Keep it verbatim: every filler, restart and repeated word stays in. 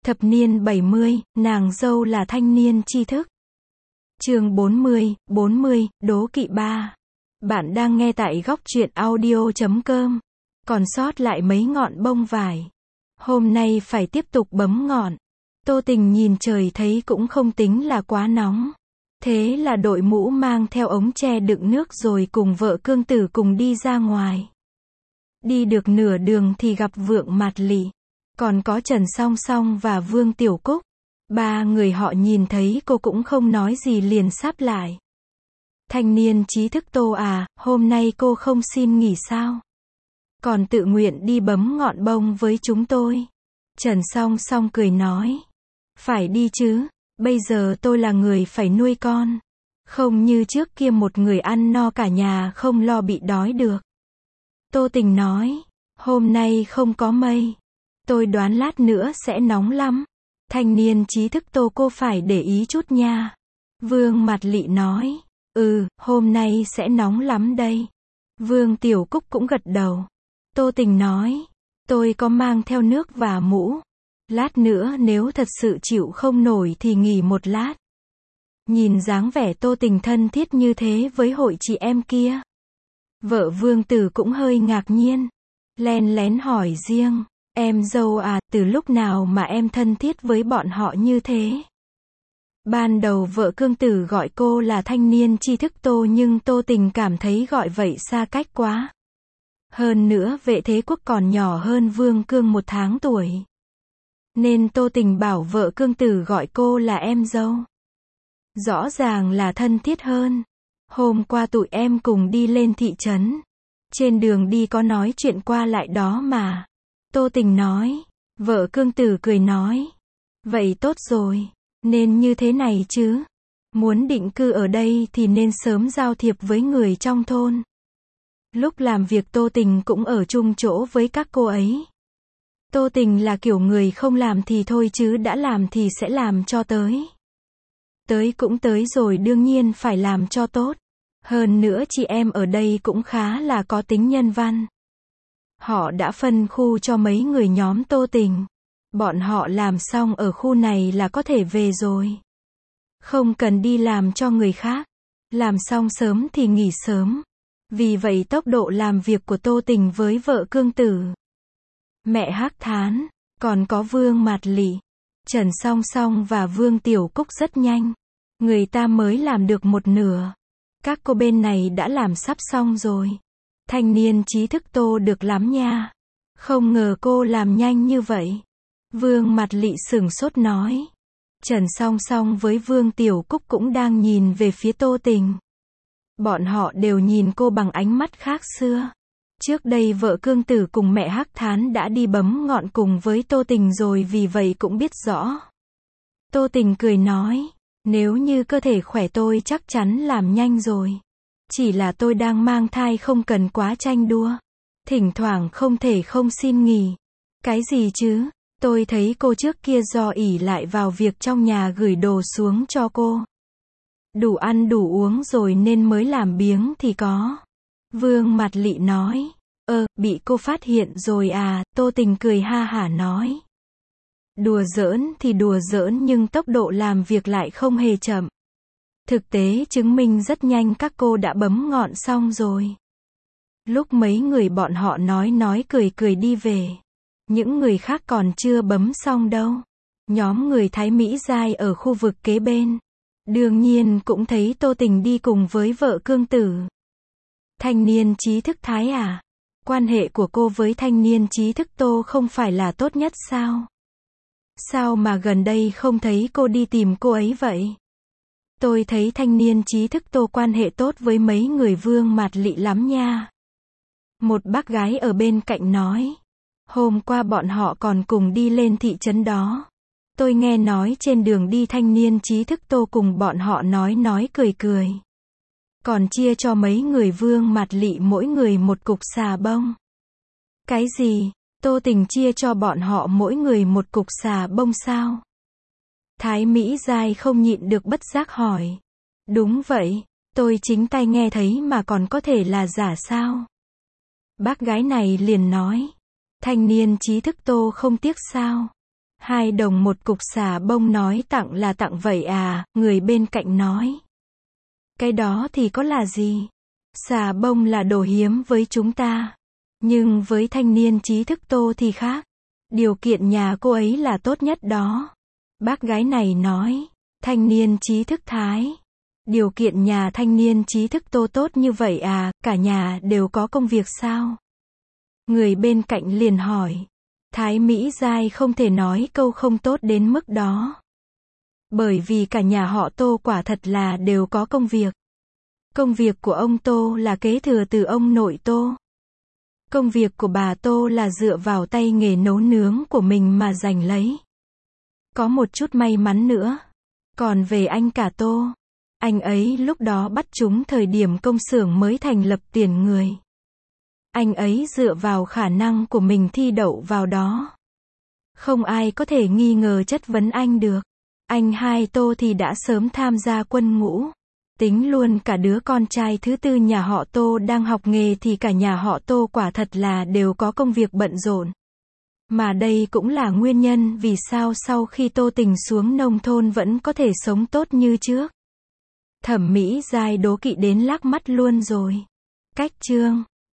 Thập niên bảy mươi, nàng dâu là thanh niên tri thức. Chương bốn mươi, bốn mươi, đố kỵ ba. Bạn đang nghe tại góc truyện audio chấm com. Còn sót lại mấy ngọn bông vải. Hôm nay phải tiếp tục bấm ngọn. Tô Tình nhìn trời thấy cũng không tính là quá nóng. Thế là đội mũ mang theo ống tre đựng nước rồi cùng vợ Cương Tử cùng đi ra ngoài. Đi được nửa đường thì gặp Vượng Mạt Lị. Còn có Trần Song Song và Vương Tiểu Cúc. Ba người họ nhìn thấy cô cũng không nói gì liền sáp lại. Thanh niên trí thức Tô à, hôm nay cô không xin nghỉ sao? Còn tự nguyện đi bấm ngọn bông với chúng tôi. Trần Song Song cười nói. Phải đi chứ, bây giờ tôi là người phải nuôi con. Không như trước kia một người ăn no cả nhà không lo bị đói được. Tô Tình nói. Hôm nay không có mây. Tôi đoán lát nữa sẽ nóng lắm. Thanh niên trí thức Tô cô phải để ý chút nha. Vương Mạt Lị nói. Ừ, hôm nay sẽ nóng lắm đây. Vương Tiểu Cúc cũng gật đầu. Tô Tình nói. Tôi có mang theo nước và mũ. Lát nữa nếu thật sự chịu không nổi thì nghỉ một lát. Nhìn dáng vẻ Tô Tình thân thiết như thế với hội chị em kia. Vợ Vương Tử cũng hơi ngạc nhiên. Len lén hỏi riêng. Em dâu à, từ lúc nào mà em thân thiết với bọn họ như thế? Ban đầu vợ Cương Tử gọi cô là thanh niên tri thức Tô nhưng Tô Tình cảm thấy gọi vậy xa cách quá. Hơn nữa Vệ Thế Quốc còn nhỏ hơn Vương Cương một tháng tuổi. Nên Tô Tình bảo vợ Cương Tử gọi cô là em dâu. Rõ ràng là thân thiết hơn. Hôm qua tụi em cùng đi lên thị trấn. Trên đường đi có nói chuyện qua lại đó mà. Tô Tình nói. Vợ Cương Tử cười nói. Vậy tốt rồi. Nên như thế này chứ. Muốn định cư ở đây thì nên sớm giao thiệp với người trong thôn. Lúc làm việc Tô Tình cũng ở chung chỗ với các cô ấy. Tô Tình là kiểu người không làm thì thôi chứ đã làm thì sẽ làm cho tới. Tới cũng tới rồi đương nhiên phải làm cho tốt. Hơn nữa chị em ở đây cũng khá là có tính nhân văn. Họ đã phân khu cho mấy người nhóm Tô Tình. Bọn họ làm xong ở khu này là có thể về rồi. Không cần đi làm cho người khác. Làm xong sớm thì nghỉ sớm. Vì vậy tốc độ làm việc của Tô Tình với vợ Cương Tử. Mẹ Hắc Thán, còn có Vương Mạt Lị, Trần Song Song và Vương Tiểu Cúc rất nhanh. Người ta mới làm được một nửa. Các cô bên này đã làm sắp xong rồi. Thanh niên trí thức Tô được lắm nha. Không ngờ cô làm nhanh như vậy. Vương Mạt Lị sửng sốt nói. Trần Song Song với Vương Tiểu Cúc cũng đang nhìn về phía Tô Tình. Bọn họ đều nhìn cô bằng ánh mắt khác xưa. Trước đây vợ Cương Tử cùng mẹ Hắc Thán đã đi bấm ngọn cùng với Tô Tình rồi vì vậy cũng biết rõ. Tô Tình cười nói. Nếu như cơ thể khỏe tôi chắc chắn làm nhanh rồi. Chỉ là tôi đang mang thai không cần quá tranh đua. Thỉnh thoảng không thể không xin nghỉ. Cái gì chứ? Tôi thấy cô trước kia do ỷ lại vào việc trong nhà gửi đồ xuống cho cô. Đủ ăn đủ uống rồi nên mới làm biếng thì có. Vương Mạt Lị nói. Ơ, bị cô phát hiện rồi à, Tô Tình cười ha hả nói. Đùa giỡn thì đùa giỡn nhưng tốc độ làm việc lại không hề chậm. Thực tế chứng minh rất nhanh các cô đã bấm ngọn xong rồi. Lúc mấy người bọn họ nói nói cười cười đi về. Những người khác còn chưa bấm xong đâu. Nhóm người Thái Mỹ Giai ở khu vực kế bên. Đương nhiên cũng thấy Tô Tình đi cùng với vợ Cương Tử. Thanh niên trí thức Thái à? Quan hệ của cô với thanh niên trí thức Tô không phải là tốt nhất sao? Sao mà gần đây không thấy cô đi tìm cô ấy vậy? Tôi thấy thanh niên trí thức Tô quan hệ tốt với mấy người Vương Mạt Lị lắm nha. Một bác gái ở bên cạnh nói. Hôm qua bọn họ còn cùng đi lên thị trấn đó. Tôi nghe nói trên đường đi thanh niên trí thức Tô cùng bọn họ nói nói cười cười. Còn chia cho mấy người Vương Mạt Lị mỗi người một cục xà bông. Cái gì? Tô Tình chia cho bọn họ mỗi người một cục xà bông sao? Thái Mỹ Giai không nhịn được bất giác hỏi. Đúng vậy, tôi chính tay nghe thấy mà còn có thể là giả sao? Bác gái này liền nói. Thanh niên trí thức Tô không tiếc sao? Hai đồng một cục xà bông nói tặng là tặng vậy à, người bên cạnh nói. Cái đó thì có là gì? Xà bông là đồ hiếm với chúng ta. Nhưng với thanh niên trí thức Tô thì khác. Điều kiện nhà cô ấy là tốt nhất đó. Bác gái này nói. Thanh niên trí thức Thái. Điều kiện nhà thanh niên trí thức Tô tốt như vậy à, cả nhà đều có công việc sao? Người bên cạnh liền hỏi. Thái Mỹ Giai không thể nói câu không tốt đến mức đó. Bởi vì cả nhà họ Tô quả thật là đều có công việc. Công việc của ông Tô là kế thừa từ ông nội Tô. Công việc của bà Tô là dựa vào tay nghề nấu nướng của mình mà giành lấy. Có một chút may mắn nữa. Còn về anh cả Tô, anh ấy lúc đó bắt chúng thời điểm công xưởng mới thành lập tiền người. Anh ấy dựa vào khả năng của mình thi đậu vào đó. Không ai có thể nghi ngờ chất vấn anh được. Anh hai Tô thì đã sớm tham gia quân ngũ. Tính luôn cả đứa con trai thứ tư nhà họ Tô đang học nghề thì cả nhà họ Tô quả thật là đều có công việc bận rộn. Mà đây cũng là nguyên nhân vì sao sau khi Tô Tình xuống nông thôn vẫn có thể sống tốt như trước. Thẩm Mỹ Giai đố kỵ đến lác mắt luôn rồi. Cách chương